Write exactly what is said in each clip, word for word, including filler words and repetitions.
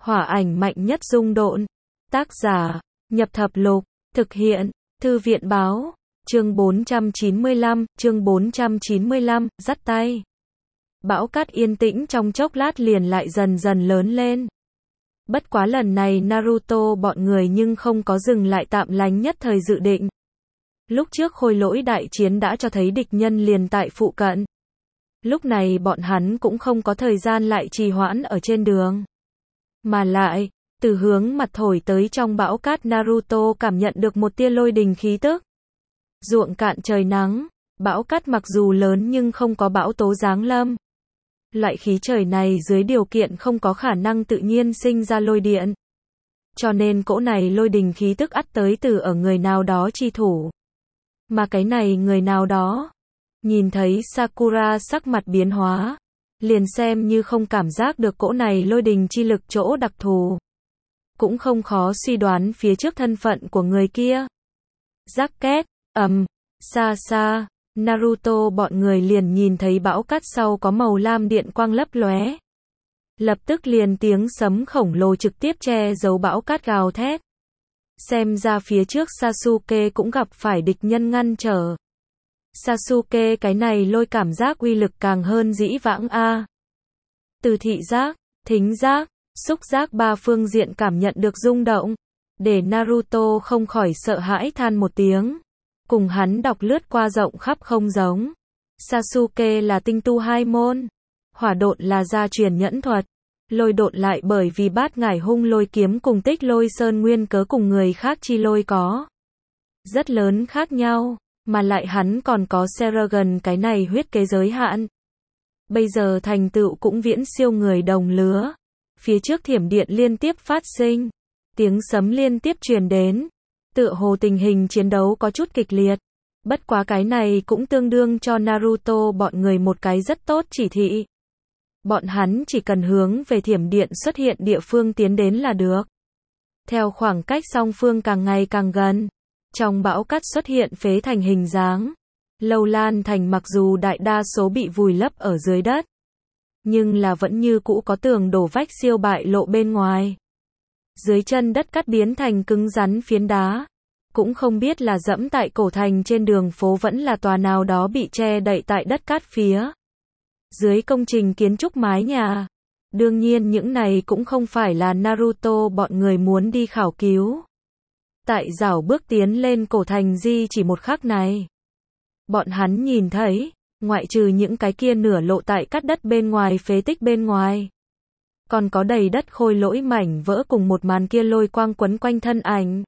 Hỏa ảnh mạnh nhất dung độn. Tác giả, Nhập Thập Lục. Thực hiện, Thư viện Báo. Chương bốn trăm chín mươi lăm, chương bốn trăm chín mươi lăm, dắt tay. Bão cát yên tĩnh trong chốc lát liền lại dần dần lớn lên. Bất quá lần này Naruto bọn người nhưng không có dừng lại tạm lánh nhất thời dự định. Lúc trước khôi lỗi đại chiến đã cho thấy địch nhân liền tại phụ cận. Lúc này bọn hắn cũng không có thời gian lại trì hoãn ở trên đường. Mà lại, từ hướng mặt thổi tới trong bão cát Naruto cảm nhận được một tia lôi đình khí tức. Ruộng cạn trời nắng, bão cát mặc dù lớn nhưng không có bão tố giáng lâm. Loại khí trời này dưới điều kiện không có khả năng tự nhiên sinh ra lôi điện. Cho nên cỗ này lôi đình khí tức ắt tới từ ở người nào đó chi thủ. Mà cái này người nào đó, nhìn thấy Sakura sắc mặt biến hóa, liền xem như không cảm giác được cỗ này lôi đình chi lực chỗ đặc thù. Cũng không khó suy đoán phía trước thân phận của người kia. Rắc két, ầm, xa xa, Naruto bọn người liền nhìn thấy bão cát sau có màu lam điện quang lấp lóe. Lập tức liền tiếng sấm khổng lồ trực tiếp che giấu bão cát gào thét. Xem ra phía trước Sasuke cũng gặp phải địch nhân ngăn trở. Sasuke cái này lôi cảm giác uy lực càng hơn dĩ vãng a. Từ thị giác, thính giác, xúc giác ba phương diện cảm nhận được rung động, để Naruto không khỏi sợ hãi than một tiếng. Cùng hắn đọc lướt qua rộng khắp không giống. Sasuke là tinh tu hai môn. Hỏa độn là gia truyền nhẫn thuật. Lôi độn lại bởi vì bát ngải hung lôi kiếm cùng tích lôi sơn nguyên cớ cùng người khác chi lôi có rất lớn khác nhau. Mà lại hắn còn có Seragon cái này huyết kế giới hạn. Bây giờ thành tựu cũng viễn siêu người đồng lứa. Phía trước thiểm điện liên tiếp phát sinh. Tiếng sấm liên tiếp truyền đến. Tựa hồ tình hình chiến đấu có chút kịch liệt. Bất quá cái này cũng tương đương cho Naruto bọn người một cái rất tốt chỉ thị. Bọn hắn chỉ cần hướng về thiểm điện xuất hiện địa phương tiến đến là được. Theo khoảng cách song phương càng ngày càng gần, trong bão cát xuất hiện phế thành hình dáng. Lâu Lan thành mặc dù đại đa số bị vùi lấp ở dưới đất, nhưng là vẫn như cũ có tường đổ vách siêu bại lộ bên ngoài. Dưới chân đất cát biến thành cứng rắn phiến đá. Cũng không biết là dẫm tại cổ thành trên đường phố vẫn là tòa nào đó bị che đậy tại đất cát phía dưới công trình kiến trúc mái nhà. Đương nhiên những này cũng không phải là Naruto bọn người muốn đi khảo cứu. Tại dảo bước tiến lên cổ thành di chỉ một khắc này, bọn hắn nhìn thấy, ngoại trừ những cái kia nửa lộ tại cát đất bên ngoài phế tích bên ngoài, còn có đầy đất khôi lỗi mảnh vỡ cùng một màn kia lôi quang quấn quanh thân ảnh.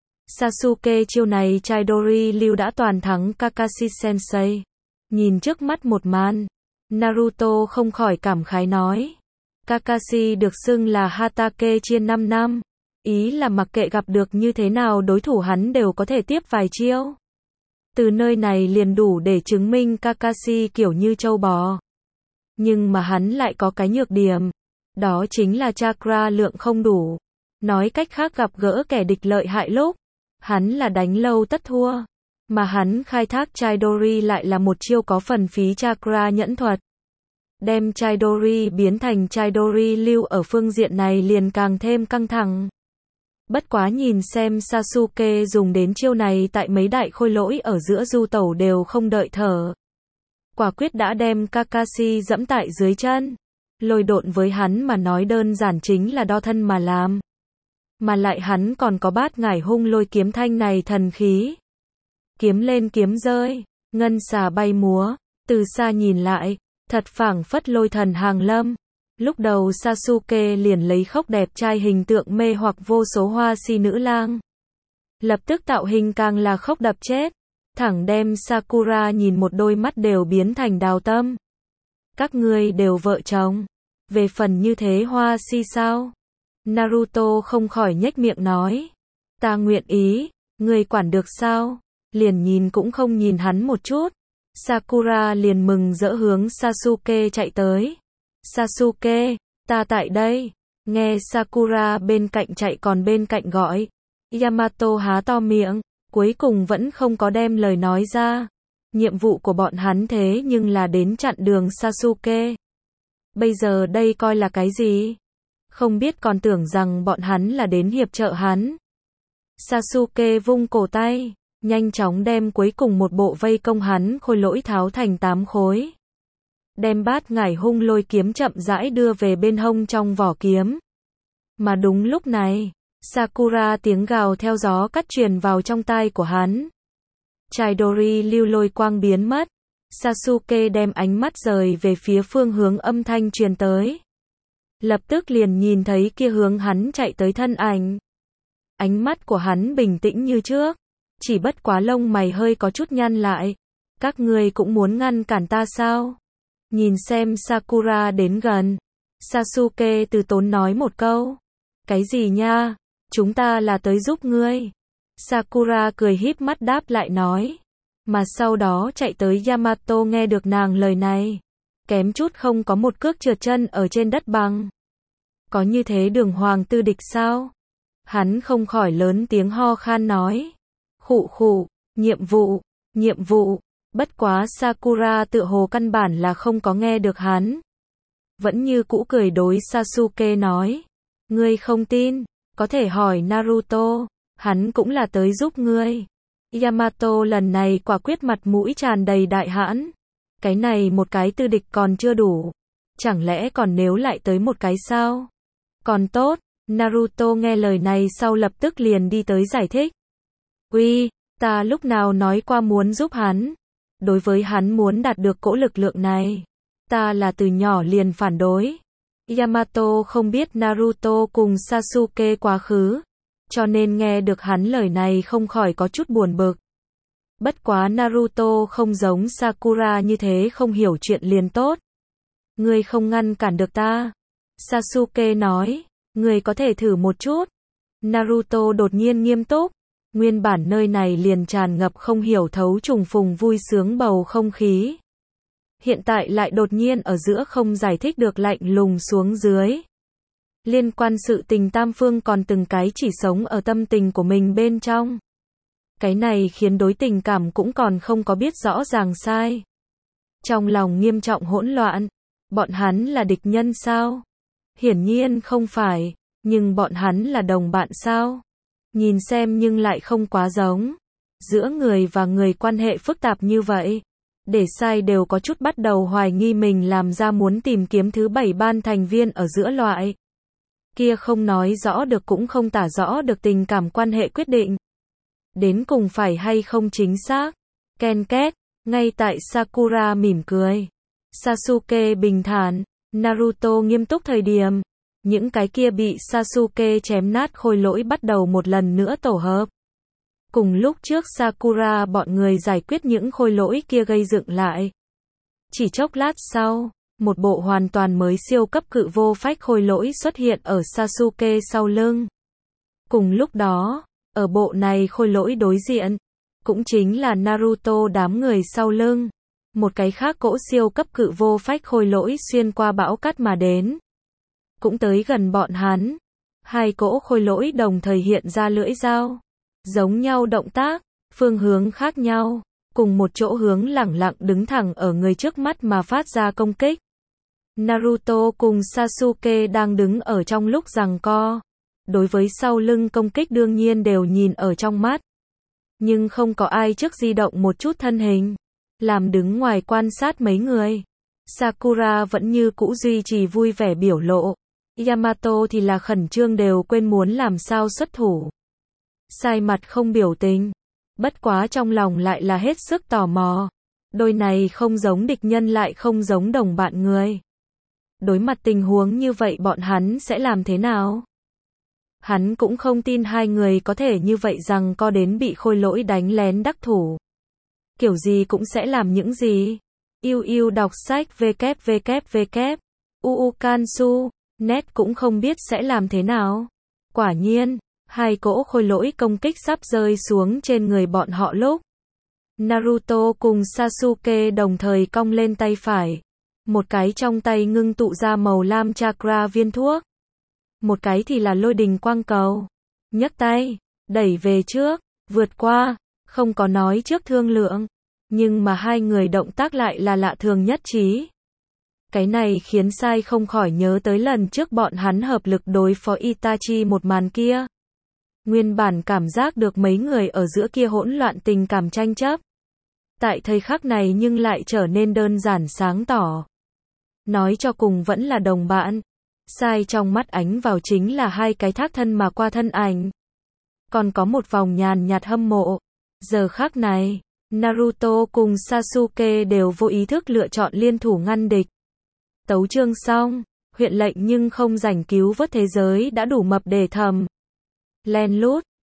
Sasuke chiêu này Chidori lưu đã toàn thắng Kakashi Sensei. Nhìn trước mắt một màn, Naruto không khỏi cảm khái nói. Kakashi được xưng là Hatake chia năm năm. Ý là mặc kệ gặp được như thế nào đối thủ hắn đều có thể tiếp vài chiêu. Từ nơi này liền đủ để chứng minh Kakashi kiểu như trâu bò. Nhưng mà hắn lại có cái nhược điểm. Đó chính là chakra lượng không đủ. Nói cách khác gặp gỡ kẻ địch lợi hại lúc, hắn là đánh lâu tất thua. Mà hắn khai thác Chidori lại là một chiêu có phần phí chakra nhẫn thuật. Đem Chidori biến thành Chidori lưu ở phương diện này liền càng thêm căng thẳng. Bất quá nhìn xem Sasuke dùng đến chiêu này tại mấy đại khôi lỗi ở giữa du tẩu đều không đợi thở. Quả quyết đã đem Kakashi dẫm tại dưới chân. Lôi độn với hắn mà nói đơn giản chính là đo thân mà làm. Mà lại hắn còn có bát ngải hung lôi kiếm thanh này thần khí. Kiếm lên kiếm rơi, ngân xà bay múa, từ xa nhìn lại, thật phảng phất lôi thần hàng lâm. Lúc đầu Sasuke liền lấy khốc đẹp trai hình tượng mê hoặc vô số hoa si nữ lang. Lập tức tạo hình càng là khốc đập chết, thẳng đem Sakura nhìn một đôi mắt đều biến thành đào tâm. Các ngươi đều vợ chồng, về phần như thế hoa si sao? Naruto không khỏi nhếch miệng nói. Ta nguyện ý, ngươi quản được sao? Liền nhìn cũng không nhìn hắn một chút. Sakura liền mừng rỡ hướng Sasuke chạy tới. Sasuke, ta tại đây. Nghe Sakura bên cạnh chạy còn bên cạnh gọi. Yamato há to miệng, cuối cùng vẫn không có đem lời nói ra. Nhiệm vụ của bọn hắn thế nhưng là đến chặn đường Sasuke. Bây giờ đây coi là cái gì? không biết còn tưởng rằng bọn hắn là đến hiệp trợ hắn. Sasuke vung cổ tay, nhanh chóng đem cuối cùng một bộ vây công hắn khôi lỗi tháo thành tám khối. Đem bát ngải hung lôi kiếm chậm rãi đưa về bên hông trong vỏ kiếm. Mà đúng lúc này, Sakura tiếng gào theo gió cắt truyền vào trong tai của hắn. Chidori lưu lôi quang biến mất. Sasuke đem ánh mắt rời về phía phương hướng âm thanh truyền tới. Lập tức liền nhìn thấy kia hướng hắn chạy tới thân ảnh. Ánh mắt của hắn bình tĩnh như trước, chỉ bất quá lông mày hơi có chút nhăn lại. Các ngươi cũng muốn ngăn cản ta sao? Nhìn xem Sakura đến gần, Sasuke từ tốn nói một câu. Cái gì nha? Chúng ta là tới giúp ngươi. Sakura cười híp mắt đáp lại nói. Mà sau đó chạy tới Yamato nghe được nàng lời này, kém chút không có một cước trượt chân ở trên đất bằng. Có như thế đường hoàng tư địch sao? Hắn không khỏi lớn tiếng ho khan nói. Khụ khụ, nhiệm vụ, nhiệm vụ. Bất quá Sakura tựa hồ căn bản là không có nghe được hắn. Vẫn như cũ cười đối Sasuke nói. Ngươi không tin, có thể hỏi Naruto, hắn cũng là tới giúp ngươi. Yamato lần này quả quyết mặt mũi tràn đầy đại hãn. Cái này một cái tư địch còn chưa đủ. Chẳng lẽ còn nếu lại tới một cái sao? Còn tốt, Naruto nghe lời này sau lập tức liền đi tới giải thích. Uy, ta lúc nào nói qua muốn giúp hắn. Đối với hắn muốn đạt được cỗ lực lượng này, ta là từ nhỏ liền phản đối. Yamato không biết Naruto cùng Sasuke quá khứ, cho nên nghe được hắn lời này không khỏi có chút buồn bực. Bất quá Naruto không giống Sakura như thế không hiểu chuyện liền tốt. Ngươi không ngăn cản được ta. Sasuke nói, ngươi có thể thử một chút. Naruto đột nhiên nghiêm túc. Nguyên bản nơi này liền tràn ngập không hiểu thấu trùng phùng vui sướng bầu không khí. Hiện tại lại đột nhiên ở giữa không giải thích được lạnh lùng xuống dưới. Liên quan sự tình tam phương còn từng cái chỉ sống ở tâm tình của mình bên trong. Cái này khiến đối tình cảm cũng còn không có biết rõ ràng sai. Trong lòng nghiêm trọng hỗn loạn. Bọn hắn là địch nhân sao? Hiển nhiên không phải, nhưng bọn hắn là đồng bạn sao? Nhìn xem nhưng lại không quá giống. Giữa người và người quan hệ phức tạp như vậy. Để sai đều có chút bắt đầu hoài nghi mình làm ra muốn tìm kiếm thứ bảy ban thành viên ở giữa loại. Kia không nói rõ được cũng không tả rõ được tình cảm quan hệ quyết định. Đến cùng phải hay không chính xác. Ken két, ngay tại Sakura mỉm cười. Sasuke bình thản, Naruto nghiêm túc thời điểm. Những cái kia bị Sasuke chém nát khôi lỗi bắt đầu một lần nữa tổ hợp. Cùng lúc trước Sakura bọn người giải quyết những khôi lỗi kia gây dựng lại. Chỉ chốc lát sau, một bộ hoàn toàn mới siêu cấp cự vô phách khôi lỗi xuất hiện ở Sasuke sau lưng. Cùng lúc đó, ở bộ này khôi lỗi đối diện, cũng chính là Naruto đám người sau lưng. Một cái khác cỗ siêu cấp cự vô phách khôi lỗi xuyên qua bão cát mà đến. Cũng tới gần bọn hắn. Hai cỗ khôi lỗi đồng thời hiện ra lưỡi dao. Giống nhau động tác, phương hướng khác nhau, cùng một chỗ hướng lẳng lặng đứng thẳng ở người trước mắt mà phát ra công kích. Naruto cùng Sasuke đang đứng ở trong lúc giằng co. Đối với sau lưng công kích đương nhiên đều nhìn ở trong mắt. Nhưng không có ai trước di động một chút thân hình. Làm đứng ngoài quan sát mấy người. Sakura vẫn như cũ duy trì vui vẻ biểu lộ. Yamato thì là khẩn trương đều quên muốn làm sao xuất thủ. Sai mặt không biểu tình. Bất quá trong lòng lại là hết sức tò mò. Đôi này không giống địch nhân lại không giống đồng bạn người. Đối mặt tình huống như vậy bọn hắn sẽ làm thế nào? Hắn cũng không tin hai người có thể như vậy rằng co đến bị khôi lỗi đánh lén đắc thủ. Kiểu gì cũng sẽ làm những gì? Yêu yêu đọc sách www. Uukansu. Net cũng không biết sẽ làm thế nào. Quả nhiên, hai cỗ khôi lỗi công kích sắp rơi xuống trên người bọn họ lúc. Naruto cùng Sasuke đồng thời cong lên tay phải. Một cái trong tay ngưng tụ ra màu lam chakra viên thuốc. Một cái thì là lôi đình quang cầu. Nhấc tay, đẩy về trước, vượt qua, không có nói trước thương lượng. Nhưng mà hai người động tác lại là lạ thường nhất trí. Cái này khiến Sai không khỏi nhớ tới lần trước bọn hắn hợp lực đối phó Itachi một màn kia. Nguyên bản cảm giác được mấy người ở giữa kia hỗn loạn tình cảm tranh chấp. Tại thời khắc này nhưng lại trở nên đơn giản sáng tỏ. Nói cho cùng vẫn là đồng bạn. Sai trong mắt ánh vào chính là hai cái thác thân mà qua thân ảnh. Còn có một vòng nhàn nhạt hâm mộ. Giờ khắc này, Naruto cùng Sasuke đều vô ý thức lựa chọn liên thủ ngăn địch. Tấu chương xong, huyện lệnh nhưng không rảnh cứu vớt thế giới đã đủ mập để thầm. Len lút.